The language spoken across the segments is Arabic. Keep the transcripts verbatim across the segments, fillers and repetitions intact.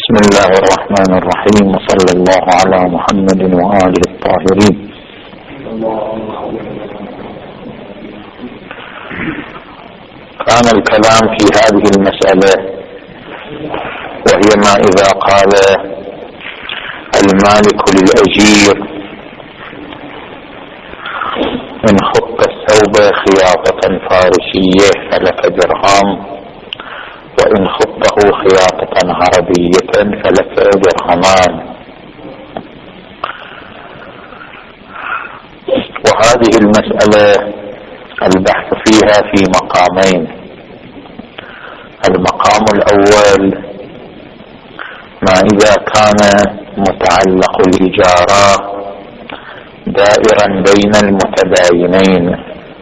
بسم الله الرحمن الرحيم، وصلى الله على محمد وآله الطاهرين. كان الكلام في هذه المسألة، وهي ما إذا قال المالك للأجير: إن خط الثوب خياطة فارسية فلك درهم، وإن خطه خياطة عربية فلك درهمان. وهذه المسألة البحث فيها في مقامين. المقام الأول ما إذا كان متعلق الإجارة دائرا بين المتباينين،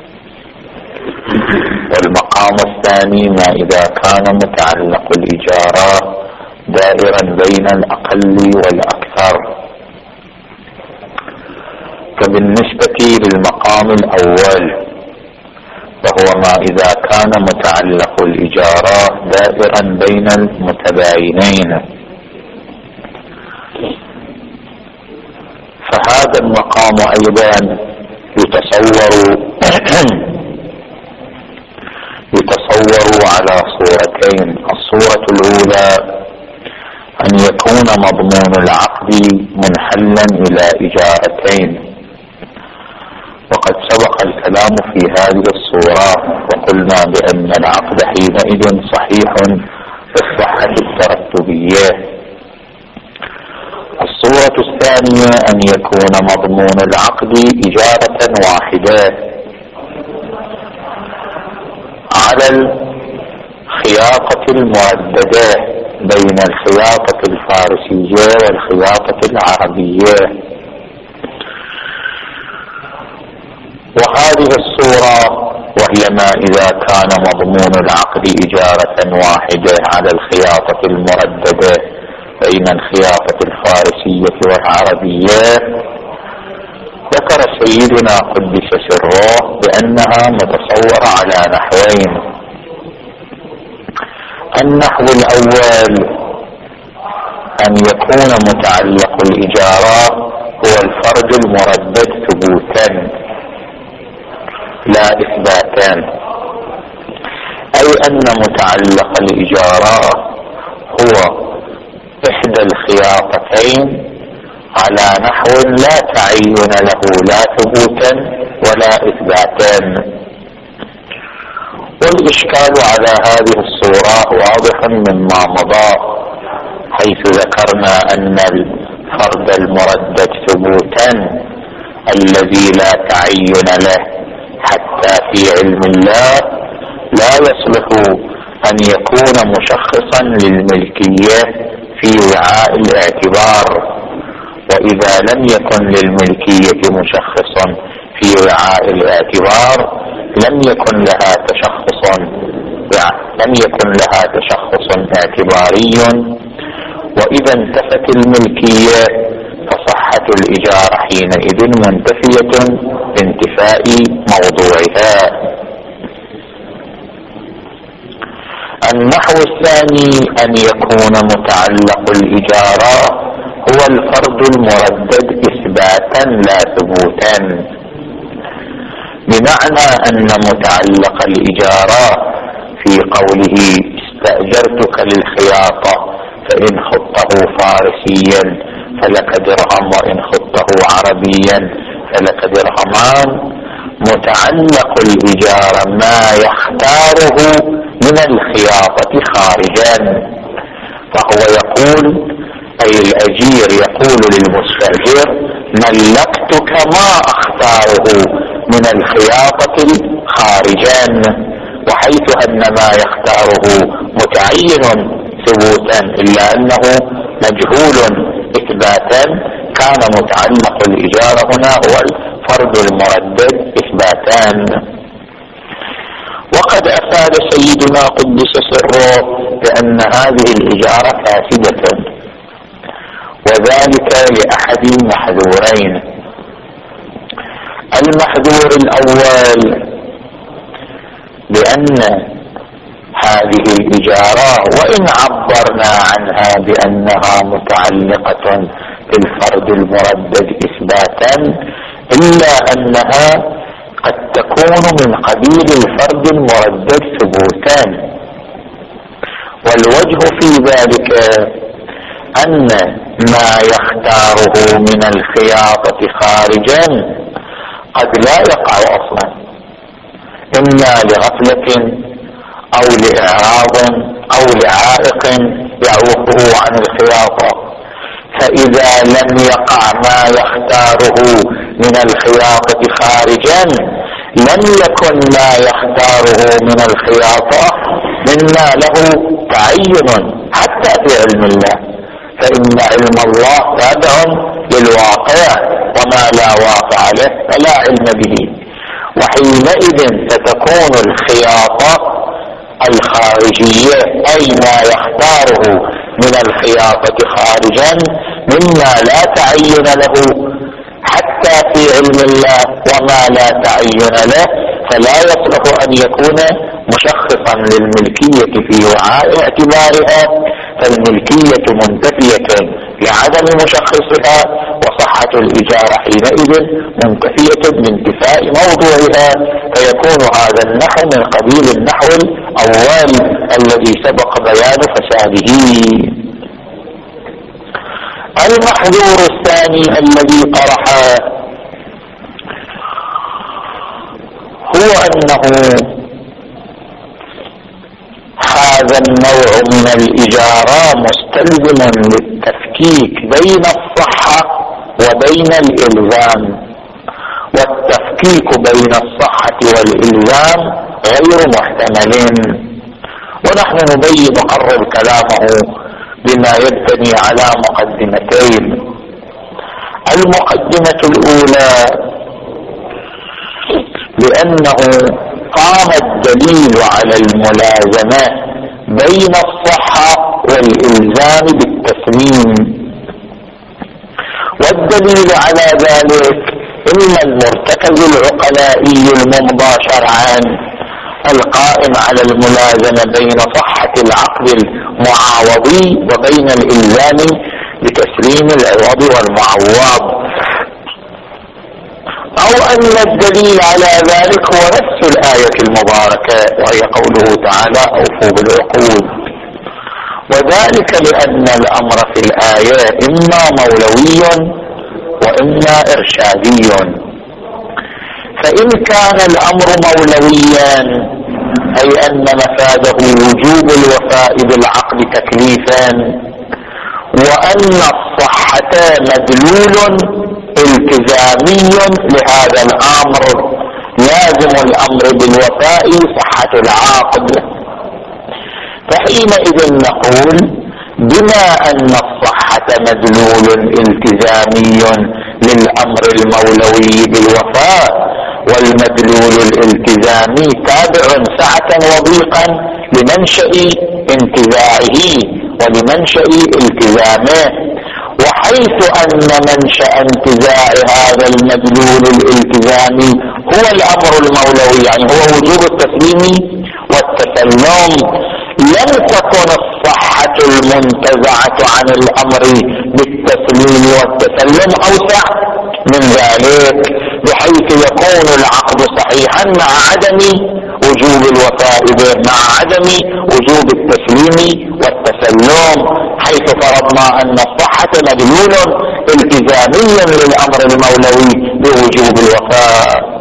والمقام الثاني ما إذا كان متعلق الإجارة دائرا بين الأقل والأكثر. فبالنسبة للمقام الأول، وهو ما إذا كان متعلق الإجارة دائرا بين المتباينين، فهذا المقام أيضا يتصور يتصور على صورتين. الصورة الأولى أن يكون مضمون العقد منحلا إلى إجارتين، وقد سبق الكلام في هذه الصورة وقلنا بأن العقد حينئذ صحيح في الصحة الترتبية. الصورة الثانية أن يكون مضمون العقد إجارة واحدة على الخياطة المرددة بين الخياطة الفارسية والخياطة العربية. وهذه الصورة وهي ما إذا كان مضمون العقد إجارة واحدة على الخياطة المرددة بين الخياطة الفارسية والعربية، ذكر سيدنا قدس سره بأنها متصورة على نحوين. النحو الأول أن يكون متعلق الإجارة هو الفرد المردد ثبوتا لا إثباتا، أي أن متعلق الإجارة هو إحدى الخياطتين على نحو لا تعين له لا ثبوتا ولا إثباتا. والإشكال على هذه الصورة واضح مما مضى، حيث ذكرنا أن الفرد المردد ثبوتا الذي لا تعين له حتى في علم الله لا يصلح أن يكون مشخصا للملكية في وعاء الاعتبار. وإذا لم يكن للملكية مشخصا في وعاء الاعتبار لم يكن لها تشخص لم يكن لها تشخص اعتباري، وإذا انتفت الملكية فصحة الإجارة حينئذ منتفية بانتفاء موضوعها. النحو الثاني أن يكون متعلق الإجارة هو الفرد المردد إثباتا لا ثبوتا، بمعنى أن متعلق الإجارة في قوله استأجرتك للخياطة فإن خطه فارسيا فلك درهم وإن خطه عربيا فلك درهمان، متعلق الإجارة ما يختاره من الخياطة خارجا. فهو يقول، أي الأجير يقول للمستأجر: ملكتك ما أختاره من الخياطة خارجا، وحيث أن ما يختاره متعين ثبوتا إلا أنه مجهول إثباتا، كان متعلق الإجارة هنا هو الفرد المردد إثباتان. وقد أفاد سيدنا قدس سره بأن هذه الإجارة فاسدة، وذلك لأحد محذورين. المحذور الأول بأن هذه الإجارة وإن عبرنا عنها بأنها متعلقة بالفرد المردد إثباتا إلا أنها قد تكون من قبيل الفرد المردد ثبوتا. والوجه في ذلك أن ما يختاره من الخياطة خارجا قد لا يقع أصلا إما لغفلة أو لإعراض أو لعائق يعوقه عن الخياطة. فإذا لم يقع ما يختاره من الخياطة خارجا لم يكن ما يختاره من الخياطة مما له تعين حتى في علم الله، فإن علم الله تابع للواقع وما لا واقع له فلا علم به. وحينئذ ستكون الخياطة الخارجية أي ما يختاره من الخياطة خارجا مما لا تعين له حتى في علم الله وما لا تعين له، فلا يصلح أن يكون مشخصا للملكية في وعاء اعتبارها، فالملكية منتفية لعدم مشخصها، وصحة الإجارة حينئذ منتفية بانتفاء موضوعها، فيكون هذا النحو من قبيل النحو الأول الذي سبق بيان فساده. المحذور الثاني الذي طرحه هو أنه هذا النوع من الإجارة مستلزم للتفكيك بين الصحة وبين الإلزام، والتفكيك بين الصحة والإلزام غير محتمل. ونحن نبين نقرر كلامه بما يبتني على مقدمتين. المقدمة الأولى بأنه قام الدليل على الملازمة بين الصحة والإلزام بالتسليم، والدليل على ذلك إما المرتكز العقلائي الممضى شرعا القائم على الملازمة بين صحة العقد المعاوضي وبين الإلزام بتسليم العوض والمعوض، أو أن الدليل على ذلك هو نفس الآية المباركة وهي قوله تعالى أوفوا بالعقود، وذلك لأن الأمر في الآية إما مولوي وإما إرشادي. فإن كان الأمر مولويا أي أن مفاده وجوب الوفاء بالعقد تكليفا، وأن الصحة مدلول التزامي لهذا الأمر لازم الأمر بالوفاء صحة العقد، فحينئذ نقول بما أن الصحة مدلول التزامي للأمر المولوي بالوفاء، والمدلول الالتزامي تابع سعة وضيقا لمنشأ انتزاعه ولمنشأ التزامه، وحيث أن منشأ انتزاع هذا المدلول الالتزامي هو الأمر المولوي يعني هو وجوب التسليم والتسلم، لم تكن الصحة المنتزعة عن الأمر بالتسليم والتسلم أوسع من ذلك، بحيث يكون العقد صحيحا مع عدم وجوب الوفاء به، مع عدم وجوب التسليم والتسلم، حيث فرضنا أن الصحة مدلول التزامي للأمر المولوي بوجوب الوفاء.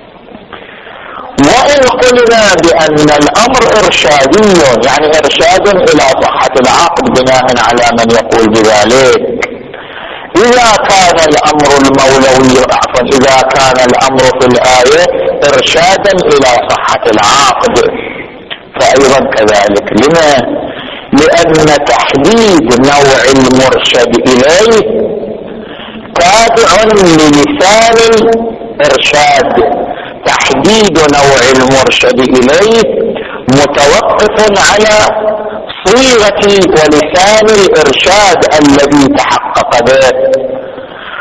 وإن قلنا بأن الأمر إرشادي يعني إرشاد إلى صحة العقد بناء على من يقول بذلك، إذا كان الأمر المولوي عفوا إذا كان الأمر في الآية إرشادا إلى صحة العقد فأيضا كذلك. لما؟ لأن تحديد نوع المرشد إليه تابع للسان الإرشاد، تحديد نوع المرشد إليه متوقف على صيغة ولسان الإرشاد الذي تحقق به،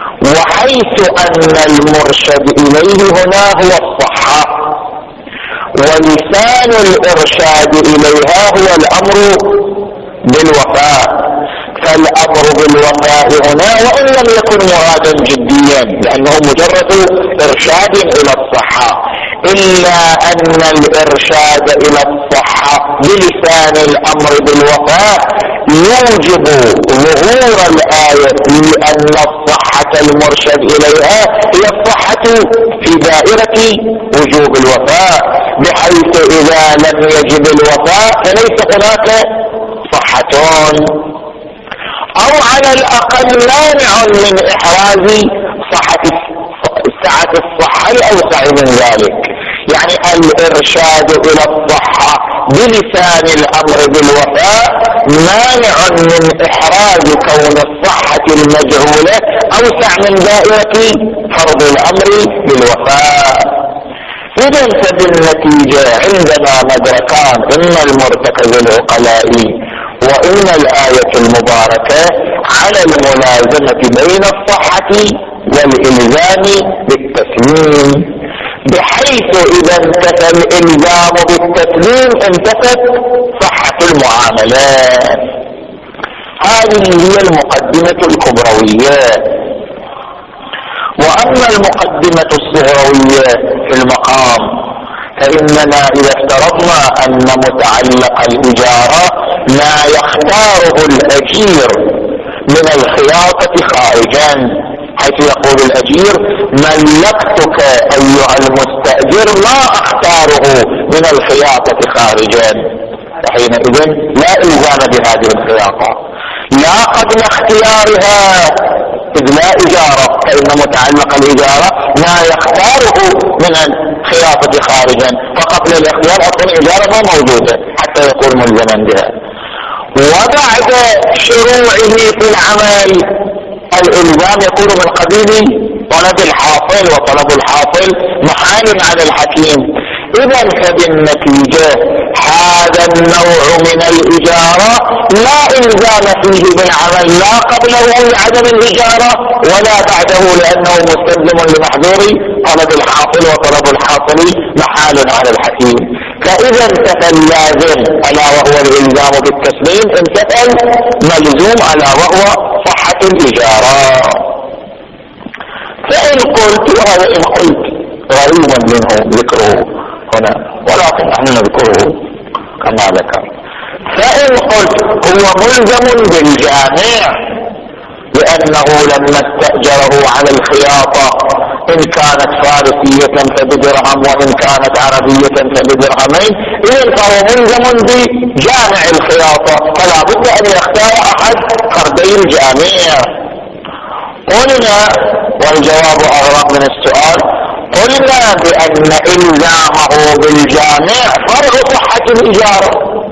وحيث أن المرشد إليه هنا هو الصحة، ولسان الإرشاد إليها هو الأمر بالوفاء. فالأمر بالوفاء هنا وإن لم يكن مرادا جديا لأنه مجرد إرشاد إلى الصحة، إلا أن الإرشاد إلى الصحة بلسان الأمر بالوفاء يوجب ظهور الآية أن الصحة المرشد إليها هي الصحة في دائرة وجوب الوفاء، بحيث إذا لم يجب الوفاء فليس هناك صحة، أو على الأقل مانع من إحراز صحة سعة الصحة الأوسع من ذلك. يعني الإرشاد إلى الصحة بلسان الأمر بالوفاء مانع من إحراز كون الصحة المجهولة أوسع من دائرة فرض الأمر بالوفاء. إذا فبالنتيجة عندنا مدركان: إما المرتكز العقلاء وإن الآية المباركة على الملازمة بين الصحة والإلزام بالتسليم، بحيث إذا انتفى الإلزام بالتسليم انتفت صحة المعاملات. هذه هي المقدمة الكبروية. وأما المقدمة الصغروية في المقام فإننا إذا افترضنا أن متعلق الإجارة ما يختاره الأجير من الخياطة خارجا، حيث يقول الأجير: ملكتك أيها المستأجر ما أختاره من الخياطة خارجا، وحينئذ لا إلزام بهذه الخياطة لا قبل اختيارها، إذ لا إجارة، فإن متعلق الإجارة ما يختاره من الخياطة خارجا، فقبل الاختيار أصلا إجارة ما موجودة حتى يكون ملزما بها. وبعد شروعه في العمل الإلزام يكون من قبيل طلب الحاصل، وطلب الحاصل محال على الحكيم. إذا فبالنتيجة هذا النوع من الإجارة لا إلزام فيه بالعمل لا قبله لعدم الإجارة ولا بعده لأنه مستلزم لمحظور طلب الحاصل، وطلب الحاصل محال على الحكيم. فإذا انتفى اللازم ألا وهو الإلزام بالتسليم، انتفى الملزوم ألا وهو صحة الإجارة. فإن قلت، وهذا إن قلت غريبا منه ذكره هنا ولكن نحن نذكره كما ذكر، فإن قلت هو ملزم بالجامع لأنه لما استأجره على الخياطة إن كانت فارسية فبدرهم وإن كانت عربية فبدرهمين، إذن فهو ملزم بجامع الخياطة، فلا بد أن يختار أحد فردي الجامع. قلنا، والجواب أغرب من السؤال، قلنا بأن إلزامه بالجامع فرع صحة الإجارة،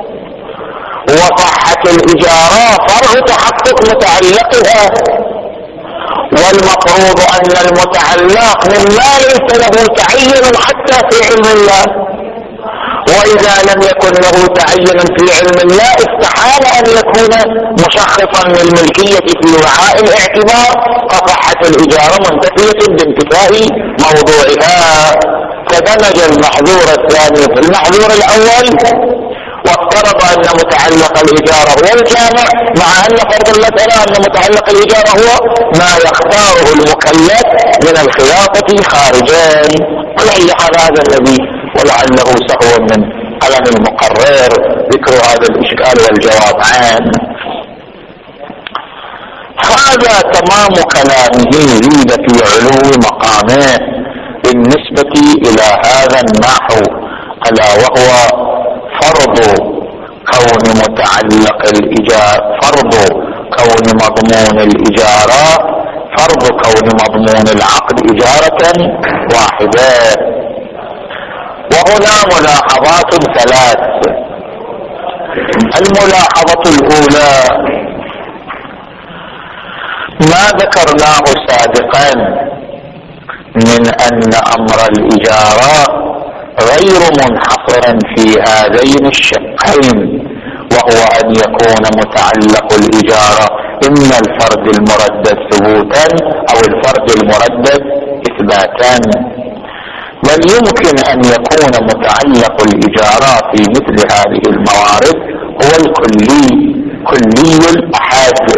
وصحة الإجارة فرع تحقق متعلقها، والمفروض أن المتعلق مما ليس له تعين حتى في علم الله، وإذا لم يكن له تعين في علم الله استحال أن يكون مشخصا للملكية في وعاء الاعتبار، فصحة الإجارة منتفية بانتفاء موضوعها. فدمج المحظور الثاني في المحظور الأول، وافترض أن متعلق الإجارة هو الجامع، مع أن فرض المسألة أن متعلق الإجارة هو ما يختاره المكلف من الخياطة خارجا. ولعل هذا الذي ولعله سهو من قلم المقرر ذكر هذا الإشكال والجواب عنه. هذا تمام كلامه زيد في علو مقامه بالنسبة إلى هذا النحو، ألا وهو فرض كون متعلق الإجارة، فرض كون مضمون الإجارة، فرض كون مضمون العقد إجارة واحدة. وهنا ملاحظات ثلاث. الملاحظة الأولى ما ذكرناه سابقا من أن أمر الإجارة غير منحصر في هذين الشقين، وهو أن يكون متعلق الإجارة إما الفرد المردد ثبوتا أو الفرد المردد إثباتا. بل يمكن أن يكون متعلق الإجارة في مثل هذه الموارد هو الكلي، كلي الأحد.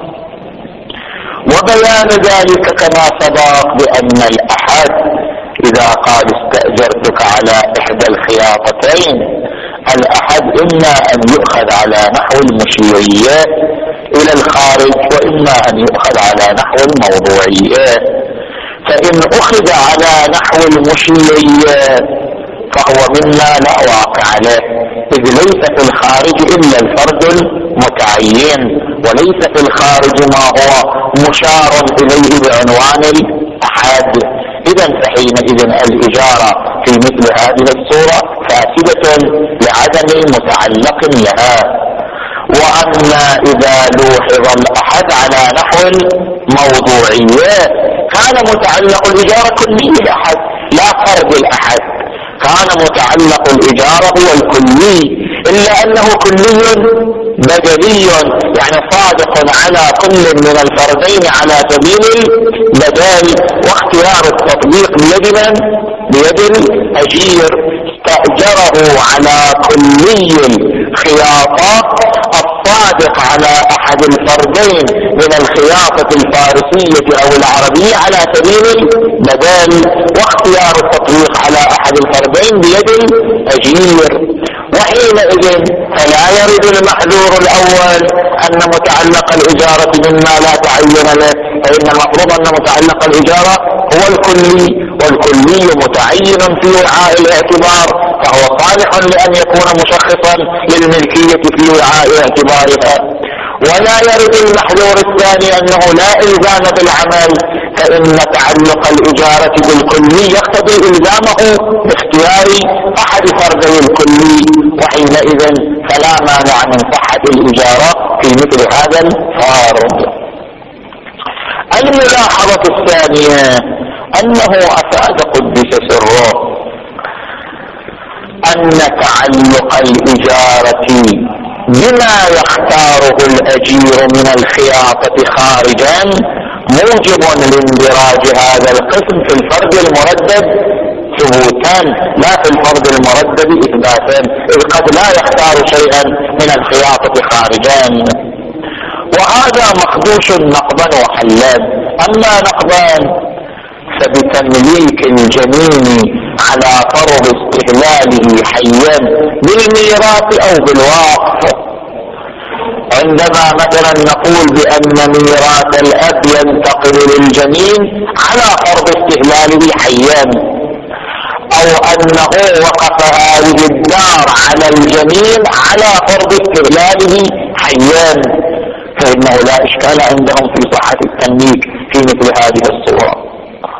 وبيان ذلك كما سبق بأن الأحد إذا قال استأجرتك على إحدى الخياطتين، الأحد إما أن يؤخذ على نحو المشيرية إلى الخارج وإما أن يؤخذ على نحو الموضوعية. فإن أخذ على نحو المشيرية فهو مما لا واقع له، إذ ليس في الخارج إلا الفرد المتعين، وليس في الخارج ما هو مشار إليه بعنوان الأحد. إذا فحينئذ الإجارة في مثل هذه الصورة فاسدة لعدم متعلق لها. وأما إذا لوحظ الأحد على نحو الموضوعية كان متعلق الإجارة كلي الأحد لا فرد الأحد، كان متعلق الإجارة هو الكلي، إلا أنه كلي بدلي، يعني صادق على كل من الفردين على سبيل البدل، واختيار التطبيق بيد من؟ بيد الأجير. استأجره على كلي الخياطة الصادق على أحد الفردين من الخياطة الفارسية أو العربية على سبيل البدل، واختيار التطبيق على أحد الفردين بيد الأجير. وحينئذ فلا يرد المحذور الأول أن متعلق الإجارة مما لا تعين له، فإن المفروض أن متعلق الإجارة هو الكلي، والكلي متعين في وعاء الاعتبار، فهو صالح لأن يكون مشخصا للملكية في وعاء اعتبارها. ولا يرد المحذور الثاني أنه لا إلزام بالعمل، فإن تعلق الإجارة بالكلي يقتضي إلزامه باختيار أحد فردي الكلي، وحينئذ فلا مانع من صحة الإجارة في مثل هذا الفرد. الملاحظة الثانية أنه أفاد قدس سره أن تعلق الإجارة بما يختاره الأجير من الخياطة خارجا موجب لاندراج هذا القسم في الفرد المردد ثبوتا لا في الفرد المردد إثباتا، إذ قد لا يختار شيئا من الخياطة خارجا. وهذا مخدوش نقضا وحلان. أما نقضان فبتمليك الجنين على فرض استهلاله حيا بالميراث أو بالوقف. عندما مثلا نقول بأن ميراث الأب ينتقل للجنين على فرض استهلاله حيا، أو أنه وقف هذه الدار على الجنين على فرض استهلاله حيا، فإنه لا إشكال عندهم في صحة التمليك في مثل هذه الصورة،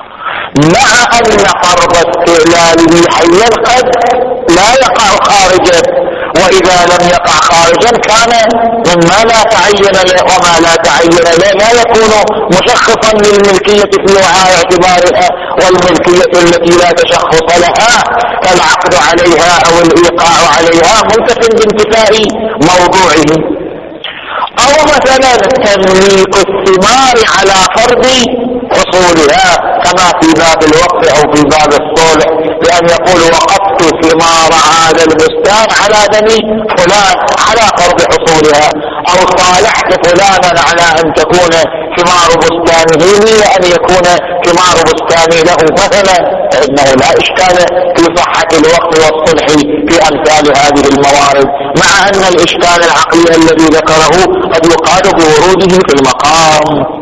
مع أن فرض استهلاله حيا قد لا يقع خارجا، وإذا لم يقع خارجا كان مما لا تعين له، وما لا تعين له لا يكون مشخصا للملكية في وعاء اعتبارها، والملكية التي لا تشخص لها فالعقد عليها أو الإيقاع عليها منتف بانتفاء موضوعه. أو مثلا تمليك الثمار على فرض حصولها كما في باب الوقف أو في باب الصلح، بأن يقول وقفت ثمار هذا البستان على بني فلان على فرض حصولها، أو صالحت فلانا على أن تكون ثمار بستانه لي وأن يكون ثمار بستاني له مثلا، فإنه لا إشكال في صحة الوقف والصلح في أمثال هذه الموارد، مع أن الإشكال العقلي الذي ذكره قد يقال بوروده في المقام.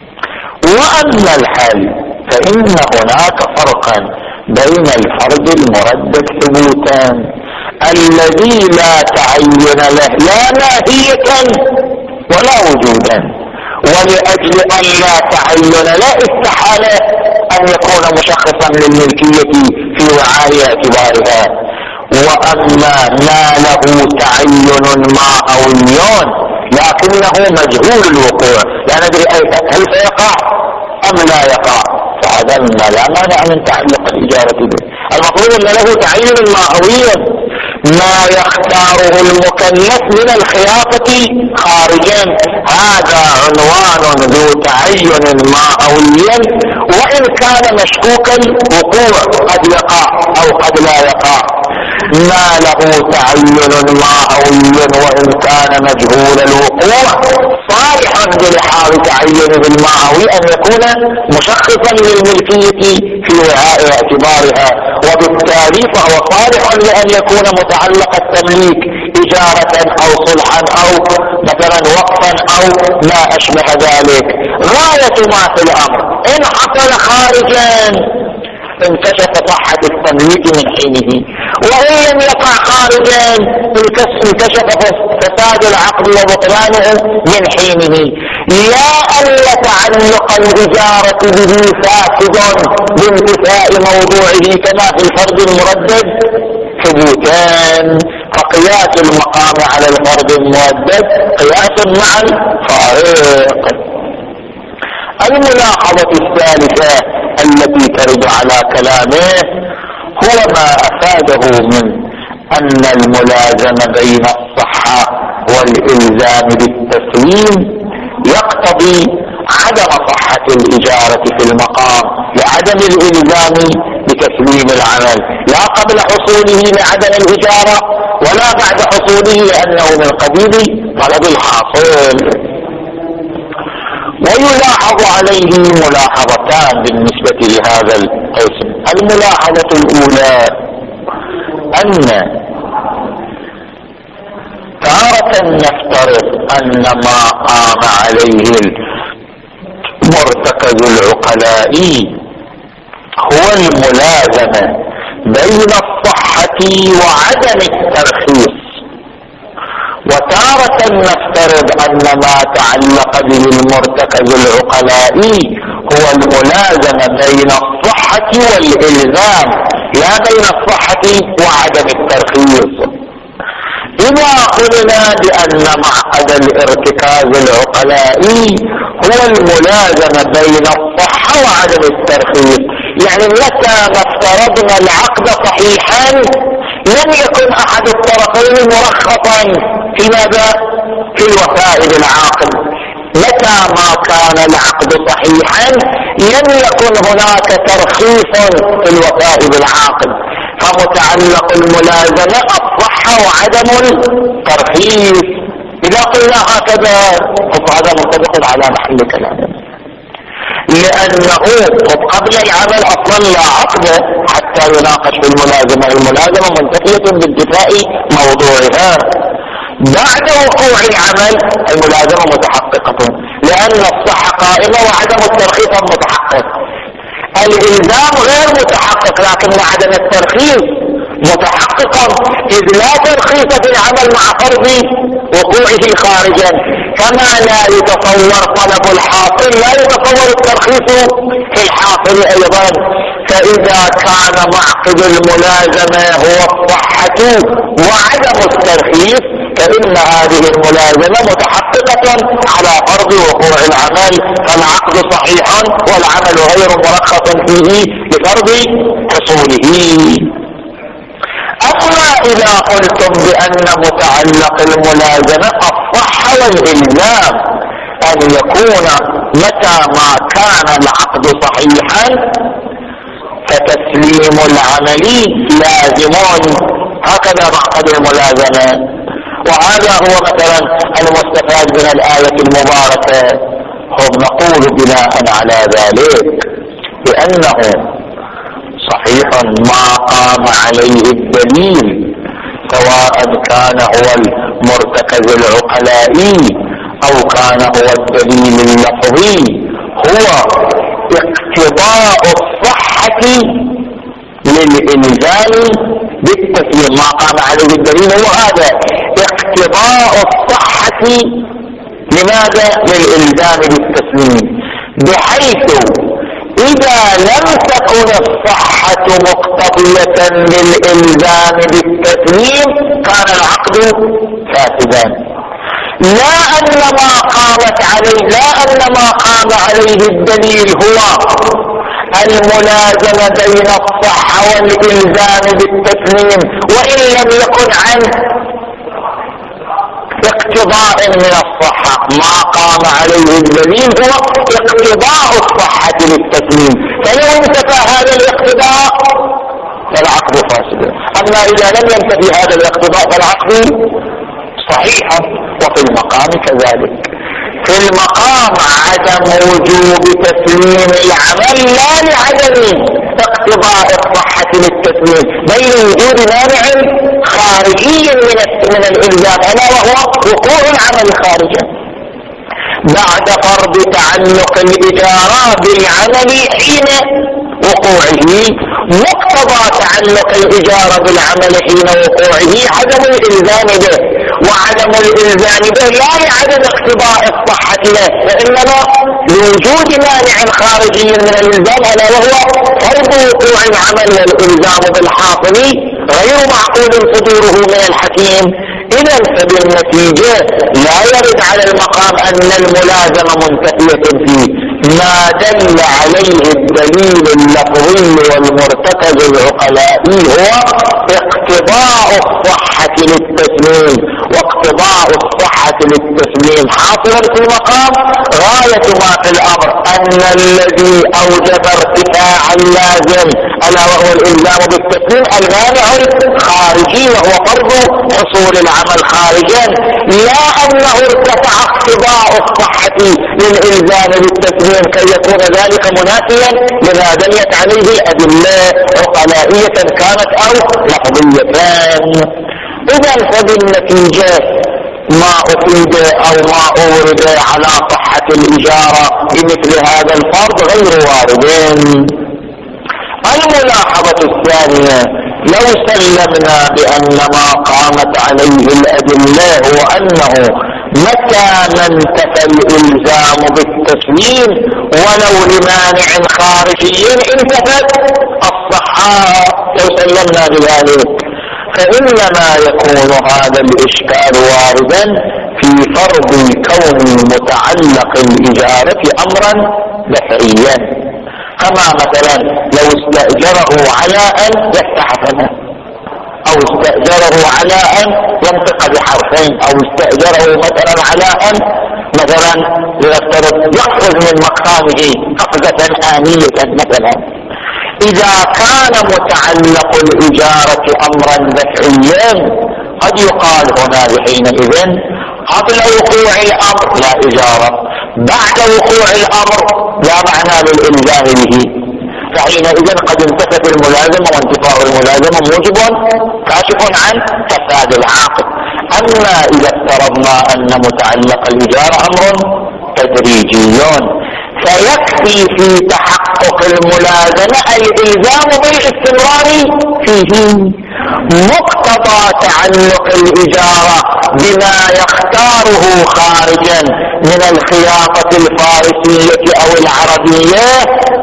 وأما الحل فإن هناك فرقا بين الفرد المردد ثبوتا الذي لا تعين له لا ماهية ولا وجودا، ولأجل أن لا تعين له استحالة أن يكون مشخصا للملكية في وعاء اعتبارها. وأما ما له تعين ماهوي لكنه مجهول الوقوع، لا ندري هل سيقع أم لا يقع، فهذا لا مانع من تعلق الإجارة به. المفروض أن له تعين ماهوي ما يختاره المكلف من الخلافة خارجا. هذا عنوان ذو تعين ماهويا، وإن كان مشكوك الوقوع، قد يقع أو قد لا يقع. ما له تعين ماهوي وإن كان مجهول الوقوع صالحا بلحاظ تعينه الماهوي أن يكون مشخصا للملكية في وعاء اعتبارها، وبالتالي فهو صالح لأن يكون متعلق التمليك إجارة أو صلحا أو مثلا وقفا أو ما أشبه ذلك. غاية ما في الأمر إن حصل خارجا انكشف صحة التمليك من حينه، وإن لم يقع خارجا انكشف فساد العقد وبطلانه من حينه. لا أن تعلق الإجارة به فاسد بانتفاء موضوعه كما في الفرض المردد ثبوتان، فقياس المقام على الفرض المردد قياس مع الفارق. الملاحظة الثالثة التي ترد على كلامه هو ما أفاده من أن الملازمة بين الصحة والإلزام بالتسليم يقتضي عدم صحة الإجارة في المقام لعدم الإلزام بتسليم العمل، لا قبل حصوله لعدم الإجارة ولا بعد حصوله لأنه من قبيل طلب الحاصل. ويلاحظ عليه ملاحظتان بالنسبة لهذا القسم. الملاحظة الأولى أن تارة نفترض أن ما قام عليه مرتكز العقلاء هو الملازمة بين الصحة وعدم الترخيص، وتارة نفترض أن ما تعلق به المرتكز العقلاء هو الملازمة بين الصحة والإلزام لا بين الصحة وعدم الترخيص. إذا قلنا بأن معقد الارتكاز العقلائي هو الملازمة بين الصحة وعدم الترخيص، يعني متى ما افترضنا العقد صحيحا لم يكن أحد الطرفين مرخصا في ماذا؟ في الوفاء بالعاقد. متى ما كان العقد صحيحا لم يكن هناك ترخيص في الوفاء بالعاقد، فمتعلق الملازمة الصحة وعدم الترخيص. إذا قلنا هكذا فهذا منطبق على محل كلامنا، لأنه قبل العمل أصلا لا عقد حتى يناقش في الملازمة. الملازمة منتفية بانتفاء موضوعها. بعد وقوع العمل الملازمة متحققة لأن الصحة قائمة وعدم الترخيص متحقق. الإلزام غير متحقق لكن عدم الترخيص متحققا، إذ لا ترخيص في العمل مع فرض وقوعه خارجا، كما لا يتصور طلب الحاصل لا يتصور الترخيص في الحاصل أيضا. فإذا كان معقد الملازمة هو الصحة وعدم الترخيص فإن هذه الملازمة متحققة على فرض وقوع العمل، فالعقد صحيح والعمل غير مرخص فيه لفرض حصوله. أما إذا قلتم بأن متعلق الملازمة الصحة والإلزام أن يكون متى ما كان العقد صحيحا فتسليم العمل لازم، هكذا معقد الملازمة. وهذا هو مثلا المستفاد من الآية المباركة. هم نقول بناء على ذلك بأنه صحيح ما قام عليه الدليل سواء كان هو المرتكز العقلائي أو كان هو الدليل اللفظي هو اقتضاء الصحة للإلزام بالتسليم. ما قام عليه الدليل هو هذا اقتضاء الصحة لماذا؟ للإلزام بالتسليم، بحيث إذا لم تكن الصحة مقتضية للإلزام بالتسليم كان العقد فاسدا. لا أن ما قامت عليه لا أن ما قام عليه الدليل هو الملازمة بين الصحة والإلزام بالتسليم وإن لم يكن عن اقتضاء من الصحة. ما قام عليه الدليل هو اقتضاء الصحة للتسليم، فلو انتفى هذا الاقتضاء فالعقد فاسد. أما إذا لم ينتفي هذا الاقتضاء فالعقد صحيح. وفي المقام كذلك، في المقام عدم وجوب تسليم العمل لا لعدم اقتضاء الصحة للتسليم بل وجود مانع خارجي من من الإلزام ألا وهو وقوع العمل خارجا بعد فرض تعلق الإجارة بالعمل حين وقوعه. مقتضى تعلق الإجارة بالعمل حين وقوعه عدم الإلزام به، وعدم الإلزام به لا لعدم اقتضاء الصحة له وإنما لوجود مانع خارجي من الإلزام ألا وهو فرض وقوع العمل والإلزام بالحاصل غير معقول صدوره من الحكيم. إذا فبالنتيجة لا يرد على المقام أن الملازمة منتفية فيه ما دل عليه الدليل اللفظي والمرتكز العقلائي هو اقتضاء الصحة للتسليم، واقتضاء الصحة للتسليم حاصل في المقام غاية ما في الأمر أن الذي أوجب ارتفاع اللازم ألا وهو الإلزام بالتسليم المانع الخارجي وهو فرض حصول العمل خارجا، لا أنه ارتفع اقتضاء الصحة للإلزام بالتسليم كي يكون ذلك منافيا لما دلت عليه الأدلة عقلائية كانت أو لفظيتان. إذا فبالنتيجة ما أفيد أو ما أورد على صحة الإجارة بمثل هذا الفرض غير واردين. الملاحظة الثانية، لو سلمنا بأن ما قامت عليه الأدلة هو أنه متى ما انتفى الإلزام بالتسليم ولو لمانع خارجي انتفت الصحة، لو سلمنا بذلك فإنما يكون هذا الإشكال واردا في فرض كون متعلق الإجارة أمرا دفعيا، كما مثلا لو استأجره على أن يفتح فمه، أو استأجره على أن ينطق بحرفين، أو استأجره مثلا على أن مثلا يأخذ من مقامه قفزة آنية مثلا. إذا كان متعلق الإجارة أمرا دفعيا قد يقال هنا حينئذ قبل وقوع الأمر لا إجارة، بعد وقوع الأمر لا معنى للإلزام به، فحينئذ قد انتفت الملازمة، وانتفاء الملازمة موجب كاشف عن فساد العاقد. أما إذا افترضنا أن متعلق الإجارة أمر تدريجي فيكفي في تحقق الملازمة الإلزام بالاستمرار فيه. مقتضى تعلق الإجارة بما يختاره خارجا من الخياطة الفارسية أو العربية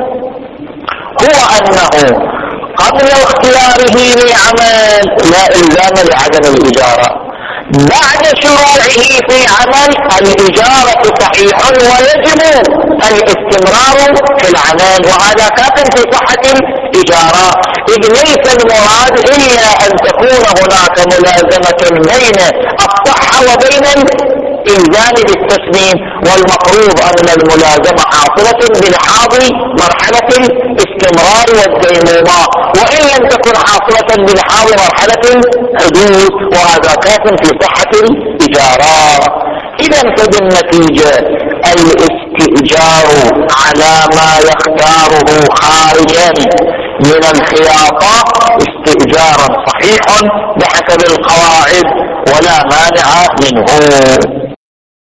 هو أنه قبل اختياره للعمل لا إلزام لعدم الإجارة، بعد شروعه في عمل الإجارة صحيح ويجب الاستمرار في العمل، وهذا كاف في صحة الإجارة، إذ ليس المراد إلا أن تكون هناك ملازمة بين الصحة وبين الإلزام بالتسليم، والمفروض أن الملازمة حاصلة بلحاظ مرحلة الاستمرار والديمومة، وإن لم تكن حاصلة بلحاظ مرحلة الحدوث، وهذا كاف في صحة الإجارة. إذا فبالنتيجة الاستئجار على ما يختاره خارجا من الخياطة استئجارا صحيح بحسب القواعد ولا مانع منه.